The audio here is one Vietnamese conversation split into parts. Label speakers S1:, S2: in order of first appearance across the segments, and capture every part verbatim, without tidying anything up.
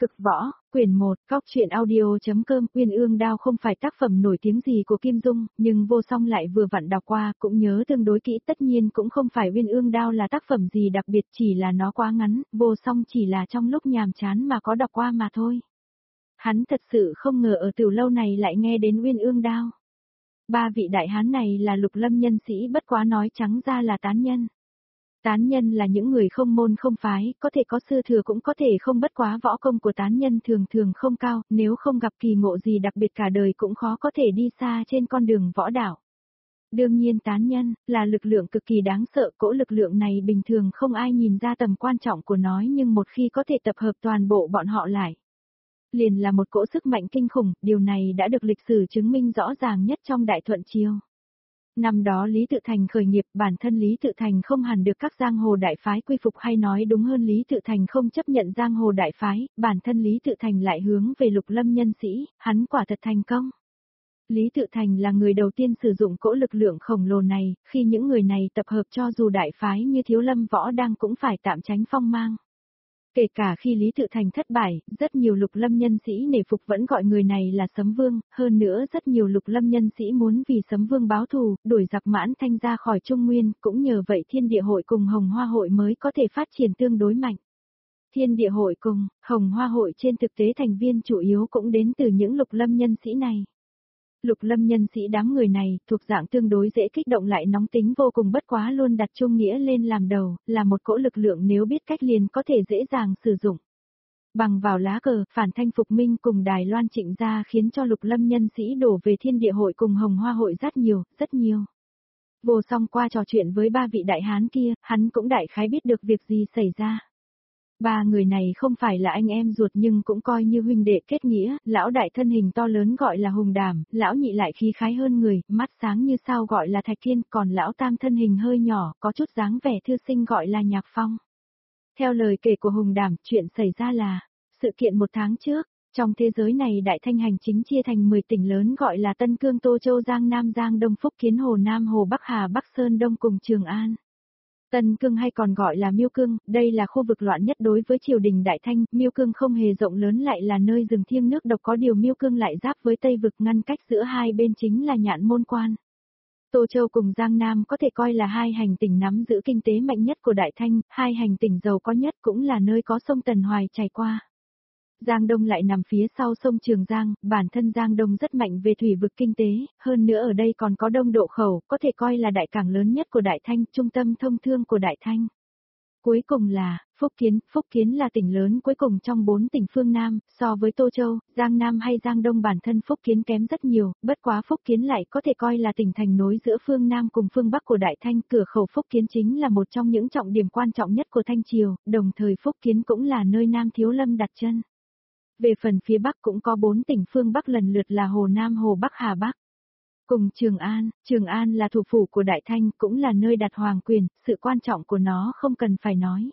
S1: Cực võ, quyển một, Cóc truyện audio.com. Uyên ương đao không phải tác phẩm nổi tiếng gì của Kim Dung, nhưng Vô Song lại vừa vặn đọc qua, cũng nhớ tương đối kỹ. Tất nhiên cũng không phải Uyên ương đao là tác phẩm gì đặc biệt, chỉ là nó quá ngắn, Vô Song chỉ là trong lúc nhàm chán mà có đọc qua mà thôi. Hắn thật sự không ngờ ở Tiểu Lâu này lại nghe đến Uyên ương đao. Ba vị đại hán này là Lục Lâm nhân sĩ, bất quá nói trắng ra là tán nhân. Tán nhân là những người không môn không phái, có thể có sư thừa cũng có thể không, bất quá võ công của tán nhân thường thường không cao, nếu không gặp kỳ ngộ gì đặc biệt cả đời cũng khó có thể đi xa trên con đường võ đạo. Đương nhiên tán nhân là lực lượng cực kỳ đáng sợ, cỗ lực lượng này bình thường không ai nhìn ra tầm quan trọng của nó, nhưng một khi có thể tập hợp toàn bộ bọn họ lại, liền là một cỗ sức mạnh kinh khủng, điều này đã được lịch sử chứng minh rõ ràng nhất trong Đại Thuận Triều. Năm đó Lý Tự Thành khởi nghiệp, bản thân Lý Tự Thành không hẳn được các giang hồ đại phái quy phục, hay nói đúng hơn Lý Tự Thành không chấp nhận giang hồ đại phái, bản thân Lý Tự Thành lại hướng về Lục Lâm nhân sĩ, hắn quả thật thành công. Lý Tự Thành là người đầu tiên sử dụng cỗ lực lượng khổng lồ này, khi những người này tập hợp cho dù đại phái như Thiếu Lâm Võ Đang cũng phải tạm tránh phong mang. Kể cả khi Lý Tự Thành thất bại, rất nhiều Lục Lâm nhân sĩ nể phục vẫn gọi người này là Sấm Vương, hơn nữa rất nhiều Lục Lâm nhân sĩ muốn vì Sấm Vương báo thù, đuổi giặc Mãn Thanh ra khỏi Trung Nguyên, cũng nhờ vậy Thiên Địa Hội cùng Hồng Hoa Hội mới có thể phát triển tương đối mạnh. Thiên Địa Hội cùng Hồng Hoa Hội trên thực tế thành viên chủ yếu cũng đến từ những Lục Lâm nhân sĩ này. Lục Lâm nhân sĩ đám người này, thuộc dạng tương đối dễ kích động lại nóng tính vô cùng, bất quá luôn đặt Trung Nghĩa lên làm đầu, là một cỗ lực lượng nếu biết cách liền có thể dễ dàng sử dụng. Bằng vào lá cờ, phản thanh phục minh cùng Đài Loan Trịnh gia khiến cho Lục Lâm nhân sĩ đổ về Thiên Địa Hội cùng Hồng Hoa Hội rất nhiều, rất nhiều. Vô Song qua trò chuyện với ba vị đại hán kia, hắn cũng đại khái biết được việc gì xảy ra. Ba người này không phải là anh em ruột nhưng cũng coi như huynh đệ kết nghĩa, lão đại thân hình to lớn gọi là Hùng Đàm, lão nhị lại khí khái hơn người, mắt sáng như sao gọi là Thạch Kiên, còn lão tam thân hình hơi nhỏ, có chút dáng vẻ thư sinh gọi là Nhạc Phong. Theo lời kể của Hùng Đàm, chuyện xảy ra là, sự kiện một tháng trước, trong thế giới này Đại Thanh hành chính chia thành mười tỉnh lớn gọi là Tân Cương, Tô Châu, Giang Nam, Giang Đông, Phúc Kiến, Hồ Nam, Hồ Bắc, Hà Bắc, Sơn Đông cùng Trường An. Tân Cương hay còn gọi là Miêu Cương, đây là khu vực loạn nhất đối với triều đình Đại Thanh, Miêu Cương không hề rộng lớn lại là nơi rừng thiêng nước độc, có điều Miêu Cương lại giáp với Tây vực, ngăn cách giữa hai bên chính là Nhạn Môn Quan. Tô Châu cùng Giang Nam có thể coi là hai hành tỉnh nắm giữ kinh tế mạnh nhất của Đại Thanh, hai hành tỉnh giàu có nhất cũng là nơi có sông Tần Hoài chảy qua. Giang Đông lại nằm phía sau sông Trường Giang, bản thân Giang Đông rất mạnh về thủy vực kinh tế, hơn nữa ở đây còn có Đông Độ Khẩu, có thể coi là đại cảng lớn nhất của Đại Thanh, trung tâm thông thương của Đại Thanh. Cuối cùng là, Phúc Kiến, Phúc Kiến là tỉnh lớn cuối cùng trong bốn tỉnh phương Nam, so với Tô Châu, Giang Nam hay Giang Đông bản thân Phúc Kiến kém rất nhiều, bất quá Phúc Kiến lại có thể coi là tỉnh thành nối giữa phương Nam cùng phương Bắc của Đại Thanh, cửa khẩu Phúc Kiến chính là một trong những trọng điểm quan trọng nhất của Thanh Triều, đồng thời Phúc Kiến cũng là nơi Nam Thiếu Lâm đặt chân. Về phần phía Bắc cũng có bốn tỉnh phương Bắc lần lượt là Hồ Nam, Hồ Bắc, Hà Bắc. Cùng Trường An, Trường An là thủ phủ của Đại Thanh, cũng là nơi đặt hoàng quyền, sự quan trọng của nó không cần phải nói.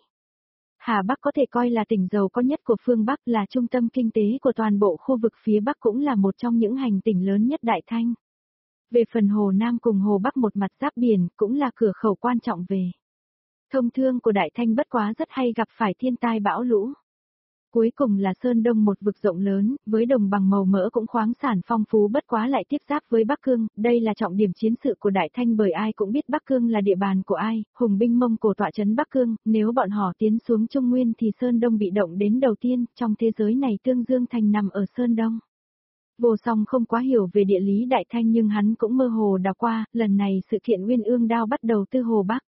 S1: Hà Bắc có thể coi là tỉnh giàu có nhất của phương Bắc, là trung tâm kinh tế của toàn bộ khu vực phía Bắc, cũng là một trong những hành tỉnh lớn nhất Đại Thanh. Về phần Hồ Nam cùng Hồ Bắc một mặt giáp biển, cũng là cửa khẩu quan trọng về thông thương của Đại Thanh, bất quá rất hay gặp phải thiên tai bão lũ. Cuối cùng là Sơn Đông, một vực rộng lớn, với đồng bằng màu mỡ cũng khoáng sản phong phú, bất quá lại tiếp giáp với Bắc Cương, đây là trọng điểm chiến sự của Đại Thanh, bởi ai cũng biết Bắc Cương là địa bàn của ai, hùng binh Mông Cổ tọa trấn Bắc Cương, nếu bọn họ tiến xuống Trung Nguyên thì Sơn Đông bị động đến đầu tiên, trong thế giới này Tương Dương Thành nằm ở Sơn Đông. Vô Song không quá hiểu về địa lý Đại Thanh nhưng hắn cũng mơ hồ đọc qua, lần này sự kiện Uyên ương đao bắt đầu từ Hồ Bắc.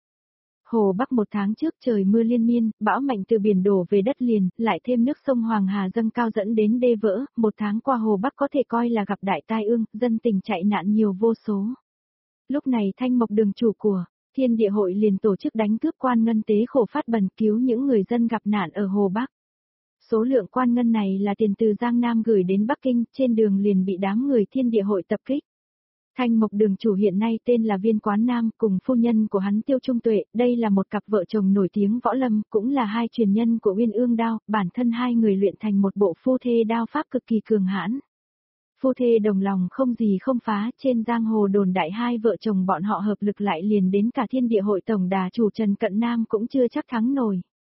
S1: Hồ Bắc một tháng trước trời mưa liên miên, bão mạnh từ biển đổ về đất liền, lại thêm nước sông Hoàng Hà dâng cao dẫn đến đê vỡ, một tháng qua Hồ Bắc có thể coi là gặp đại tai ương, dân tình chạy nạn nhiều vô số. Lúc này Thanh Mộc Đường chủ của Thiên Địa Hội liền tổ chức đánh cướp quan ngân tế khổ phát bần, cứu những người dân gặp nạn ở Hồ Bắc. Số lượng quan ngân này là tiền từ Giang Nam gửi đến Bắc Kinh, trên đường liền bị đám người Thiên Địa Hội tập kích. Thanh Mộc Đường chủ hiện nay tên là Viên Quán Nam, cùng phu nhân của hắn Tiêu Trung Tuệ, đây là một cặp vợ chồng nổi tiếng võ lâm, cũng là hai truyền nhân của Uyên ương đao, bản thân hai người luyện thành một bộ phu thê đao pháp cực kỳ cường hãn. Phu thê đồng lòng không gì không phá, trên giang hồ đồn đại hai vợ chồng bọn họ hợp lực lại liền đến cả Thiên Địa Hội tổng đà chủ Trần Cận Nam cũng chưa chắc thắng nổi.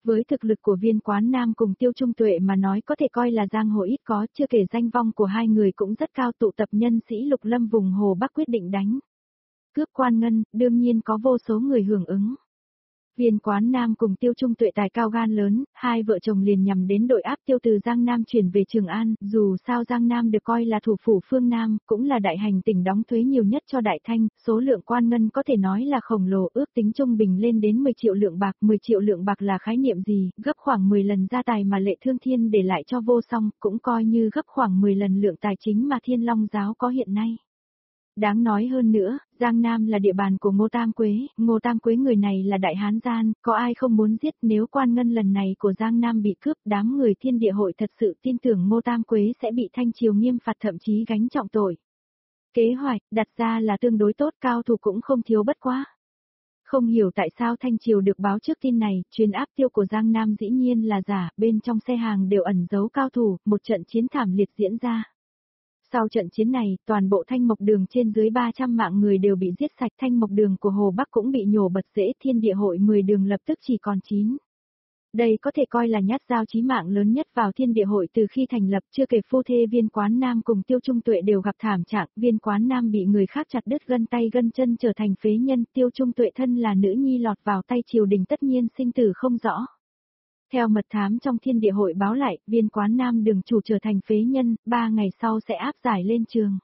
S1: Với thực lực của Viên Quán Nam cùng Tiêu Trung Tuệ mà nói có thể coi là giang hồ ít có, chưa kể danh vong của hai người cũng rất cao, tụ tập nhân sĩ Lục Lâm vùng Hồ Bắc quyết định đánh cướp Quan Ngân, đương nhiên có vô số người hưởng ứng. Viên Quán Nam cùng Tiêu Trung Tuệ tài cao gan lớn, hai vợ chồng liền nhằm đến đội áp tiêu từ Giang Nam chuyển về Trường An, dù sao Giang Nam được coi là thủ phủ phương Nam, cũng là đại hành tỉnh đóng thuế nhiều nhất cho Đại Thanh, số lượng quan ngân có thể nói là khổng lồ, ước tính trung bình lên đến mười triệu lượng bạc, mười triệu lượng bạc là khái niệm gì, gấp khoảng mười lần gia tài mà Lệ Thương Thiên để lại cho Vô Song, cũng coi như gấp khoảng mười lần lượng tài chính mà Thiên Long giáo có hiện nay. Đáng nói hơn nữa, Giang Nam là địa bàn của Ngô Tam Quế, Ngô Tam Quế người này là đại hán gian, có ai không muốn giết, nếu Quan Ngân lần này của Giang Nam bị cướp, đám người Thiên Địa hội thật sự tin tưởng Ngô Tam Quế sẽ bị Thanh Triều nghiêm phạt, thậm chí gánh trọng tội. Kế hoạch đặt ra là tương đối tốt, cao thủ cũng không thiếu bất quá. Không hiểu tại sao Thanh Triều được báo trước tin này, chuyến áp tiêu của Giang Nam dĩ nhiên là giả, bên trong xe hàng đều ẩn giấu cao thủ, một trận chiến thảm liệt diễn ra. Sau trận chiến này, toàn bộ Thanh Mộc Đường trên dưới ba trăm mạng người đều bị giết sạch, Thanh Mộc Đường của Hồ Bắc cũng bị nhổ bật rễ, Thiên Địa hội mười đường lập tức chỉ còn chín. Đây có thể coi là nhát dao chí mạng lớn nhất vào Thiên Địa hội từ khi thành lập, chưa kể phu thê Viên Quán Nam cùng Tiêu Trung Tuệ đều gặp thảm trạng, Viên Quán Nam bị người khác chặt đứt gân tay gân chân trở thành phế nhân, Tiêu Trung Tuệ thân là nữ nhi lọt vào tay triều đình tất nhiên sinh tử không rõ. Theo mật thám trong Thiên Địa hội báo lại, Viên Quán Nam đường chủ trở thành phế nhân, ba ngày sau sẽ áp giải lên Trường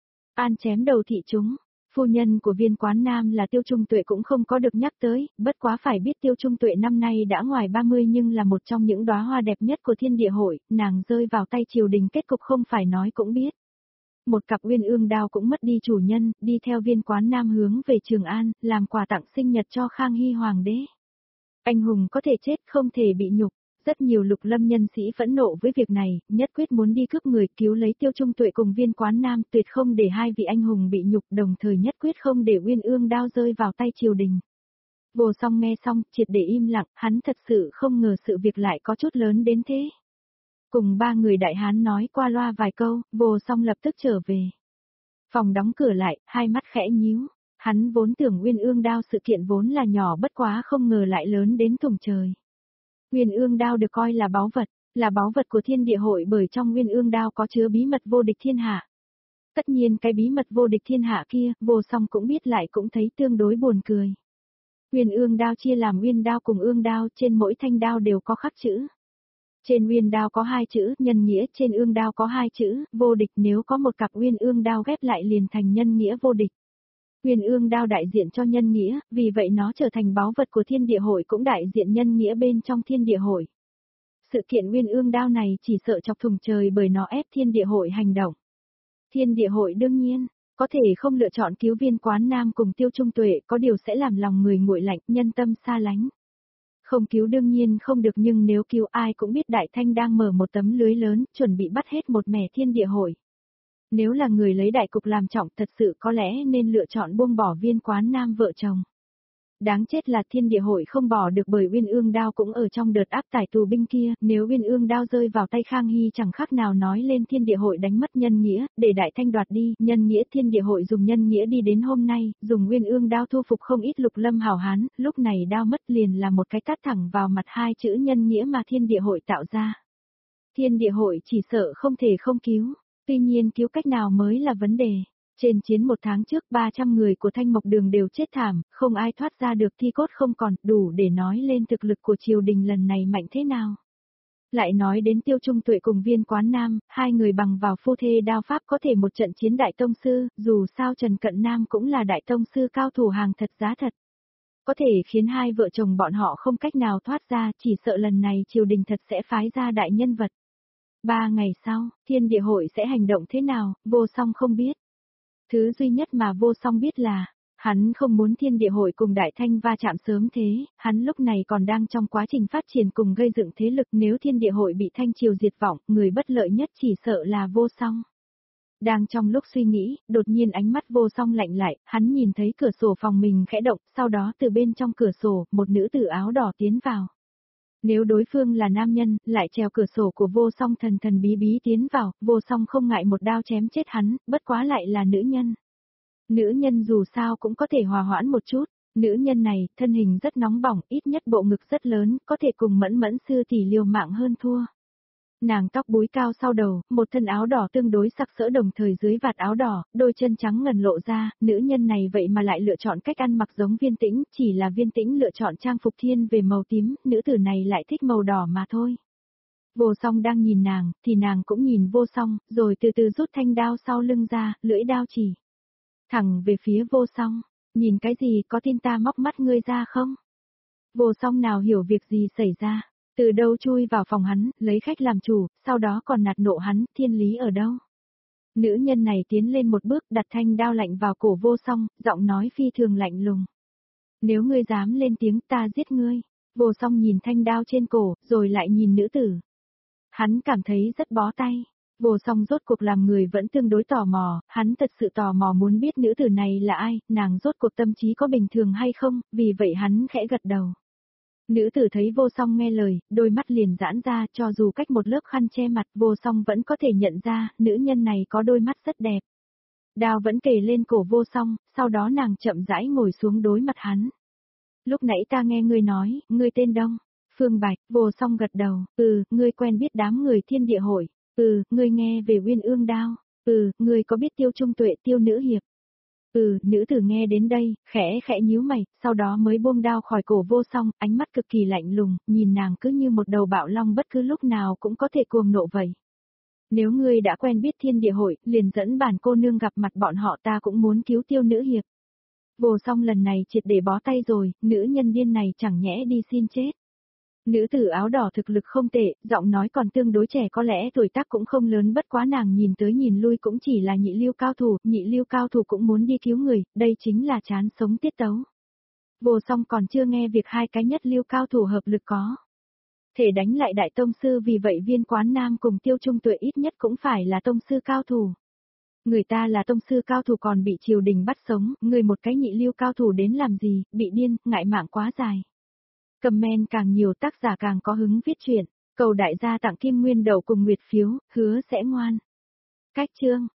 S1: An chém đầu thị chúng. Phu nhân của Viên Quán Nam là Tiêu Trung Tuệ cũng không có được nhắc tới, bất quá phải biết Tiêu Trung Tuệ năm nay đã ngoài ba mươi nhưng là một trong những đóa hoa đẹp nhất của Thiên Địa hội, nàng rơi vào tay triều đình kết cục không phải nói cũng biết. Một cặp uyên ương đao cũng mất đi chủ nhân, đi theo Viên Quán Nam hướng về Trường An, làm quà tặng sinh nhật cho Khang Hy Hoàng đế. Anh hùng có thể chết không thể bị nhục, rất nhiều Lục Lâm nhân sĩ phẫn nộ với việc này, nhất quyết muốn đi cướp người cứu lấy Tiêu Trung Tuệ cùng Viên Quán Nam, tuyệt không để hai vị anh hùng bị nhục, đồng thời nhất quyết không để uyên ương đao rơi vào tay triều đình. Vô Song nghe xong, triệt để im lặng, hắn thật sự không ngờ sự việc lại có chút lớn đến thế. Cùng ba người đại hán nói qua loa vài câu, Vô Song lập tức trở về. Phòng đóng cửa lại, hai mắt khẽ nhíu. Hắn vốn tưởng Uyên Ương đao sự kiện vốn là nhỏ bất quá không ngờ lại lớn đến thủng trời. Uyên Ương đao được coi là báu vật, là báu vật của Thiên Địa hội bởi trong Uyên Ương đao có chứa bí mật vô địch thiên hạ. Tất nhiên cái bí mật vô địch thiên hạ kia, Vô Song cũng biết lại cũng thấy tương đối buồn cười. Uyên Ương đao chia làm Uyên đao cùng Ương đao, trên mỗi thanh đao đều có khắc chữ. Trên Uyên đao có hai chữ, nhân nghĩa, trên Ương đao có hai chữ, vô địch, nếu có một cặp Uyên Ương đao ghép lại liền thành nhân nghĩa vô địch. Uyên Ương đao đại diện cho nhân nghĩa, vì vậy nó trở thành báu vật của Thiên Địa hội cũng đại diện nhân nghĩa bên trong Thiên Địa hội. Sự kiện Uyên Ương đao này chỉ sợ chọc thùng trời bởi nó ép Thiên Địa hội hành động. Thiên Địa hội đương nhiên, có thể không lựa chọn cứu Viên Quán Nam cùng Tiêu Trung Tuệ, có điều sẽ làm lòng người nguội lạnh, nhân tâm xa lánh. Không cứu đương nhiên không được nhưng nếu cứu ai cũng biết Đại Thanh đang mở một tấm lưới lớn, chuẩn bị bắt hết một mẻ Thiên Địa hội. Nếu là người lấy đại cục làm trọng thật sự có lẽ nên lựa chọn buông bỏ Viên Quán Nam vợ chồng. Đáng chết là Thiên Địa hội không bỏ được bởi Uyên Ương đao cũng ở trong đợt áp tải tù binh kia, nếu Uyên Ương đao rơi vào tay Khang Hy chẳng khác nào nói lên Thiên Địa hội đánh mất nhân nghĩa, để Đại Thanh đoạt đi, nhân nghĩa Thiên Địa hội dùng nhân nghĩa đi đến hôm nay, dùng Uyên Ương đao thu phục không ít Lục Lâm hảo hán, lúc này đao mất liền là một cái tát thẳng vào mặt hai chữ nhân nghĩa mà Thiên Địa hội tạo ra. Thiên Địa hội chỉ sợ không thể không cứu. Tuy nhiên cứu cách nào mới là vấn đề. Trên chiến một tháng trước ba trăm người của Thanh Mộc Đường đều chết thảm, không ai thoát ra được thi cốt không còn, đủ để nói lên thực lực của triều đình lần này mạnh thế nào. Lại nói đến Tiêu Trung Tuệ cùng Viên Quán Nam, hai người bằng vào phu thê đao pháp có thể một trận chiến đại tông sư, dù sao Trần Cận Nam cũng là đại tông sư cao thủ hàng thật giá thật. Có thể khiến hai vợ chồng bọn họ không cách nào thoát ra, chỉ sợ lần này triều đình thật sẽ phái ra đại nhân vật. Ba ngày sau, Thiên Địa hội sẽ hành động thế nào, Vô Song không biết. Thứ duy nhất mà Vô Song biết là, hắn không muốn Thiên Địa hội cùng Đại Thanh va chạm sớm thế, hắn lúc này còn đang trong quá trình phát triển cùng gây dựng thế lực, nếu Thiên Địa hội bị Thanh triều diệt vong, người bất lợi nhất chỉ sợ là Vô Song. Đang trong lúc suy nghĩ, đột nhiên ánh mắt Vô Song lạnh lại, hắn nhìn thấy cửa sổ phòng mình khẽ động, sau đó từ bên trong cửa sổ, một nữ tử áo đỏ tiến vào. Nếu đối phương là nam nhân, lại trèo cửa sổ của Vô Song thần thần bí bí tiến vào, Vô Song không ngại một đao chém chết hắn, bất quá lại là nữ nhân. Nữ nhân dù sao cũng có thể hòa hoãn một chút, Nữ nhân này, thân hình rất nóng bỏng, ít nhất bộ ngực rất lớn, có thể cùng Mẫn Mẫn sư tỷ liều mạng hơn thua. Nàng tóc búi cao sau đầu, một thân áo đỏ tương đối sặc sỡ đồng thời dưới vạt áo đỏ, đôi chân trắng ngần lộ ra, nữ nhân này vậy mà lại lựa chọn cách ăn mặc giống Viên Tĩnh, chỉ là Viên Tĩnh lựa chọn trang phục thiên về màu tím, nữ tử này lại thích màu đỏ mà thôi. Vô Song đang nhìn nàng, thì nàng cũng nhìn Vô Song, rồi từ từ rút thanh đao sau lưng ra, lưỡi đao chỉ thẳng về phía Vô Song, nhìn cái gì, có tin ta móc mắt ngươi ra không? Vô Song nào hiểu việc gì xảy ra. Từ đâu chui vào phòng hắn, lấy khách làm chủ, sau đó còn nạt nộ hắn, thiên lý ở đâu? Nữ nhân này tiến lên một bước đặt thanh đao lạnh vào cổ Vô Song, giọng nói phi thường lạnh lùng. Nếu ngươi dám lên tiếng ta giết ngươi. Vô Song nhìn thanh đao trên cổ, rồi lại nhìn nữ tử. Hắn cảm thấy rất bó tay. Vô Song rốt cuộc làm người vẫn tương đối tò mò, hắn thật sự tò mò muốn biết nữ tử này là ai, nàng rốt cuộc tâm trí có bình thường hay không, vì vậy hắn khẽ gật đầu. Nữ tử thấy Vô Song nghe lời, đôi mắt liền giãn ra, cho dù cách một lớp khăn che mặt, Vô Song vẫn có thể nhận ra, nữ nhân này có đôi mắt rất đẹp. Đao vẫn kề lên cổ Vô Song, sau đó nàng chậm rãi ngồi xuống đối mặt hắn. Lúc nãy ta nghe ngươi nói, ngươi tên Đông. Phương Bạch, Vô Song gật đầu, ừ, ngươi quen biết đám người Thiên Địa Hội, ừ, ngươi nghe về Uyên Ương Đao, ừ, ngươi có biết Tiêu Trung Tuệ Tiêu nữ hiệp. Ừ, nữ tử nghe đến đây, khẽ khẽ nhíu mày, sau đó mới buông đao khỏi cổ Vô Song, ánh mắt cực kỳ lạnh lùng, nhìn nàng cứ như một đầu bạo long bất cứ lúc nào cũng có thể cuồng nộ vậy. Nếu ngươi đã quen biết Thiên Địa Hội, liền dẫn bản cô nương gặp mặt bọn họ, ta cũng muốn cứu Tiêu nữ hiệp. Vô Song lần này triệt để bó tay rồi, nữ nhân điên này chẳng nhẽ đi xin chết. Nữ tử áo đỏ thực lực không tệ, giọng nói còn tương đối trẻ, có lẽ tuổi tác cũng không lớn, bất quá nàng nhìn tới nhìn lui cũng chỉ là nhị lưu cao thủ, nhị lưu cao thủ cũng muốn đi cứu người, đây chính là chán sống tiết tấu. Vô Song còn chưa nghe việc hai cái nhất lưu cao thủ hợp lực có thể đánh lại đại tông sư, vì vậy Viên Quán Nam cùng Tiêu Trung Tuệ ít nhất cũng phải là tông sư cao thủ. Người ta là tông sư cao thủ còn bị triều đình bắt sống, người một cái nhị lưu cao thủ đến làm gì, bị điên, ngại mạng quá dài. Comment càng nhiều tác giả càng có hứng viết truyện, cầu đại gia tặng kim nguyên đậu cùng nguyệt phiếu, hứa sẽ ngoan. Cách chương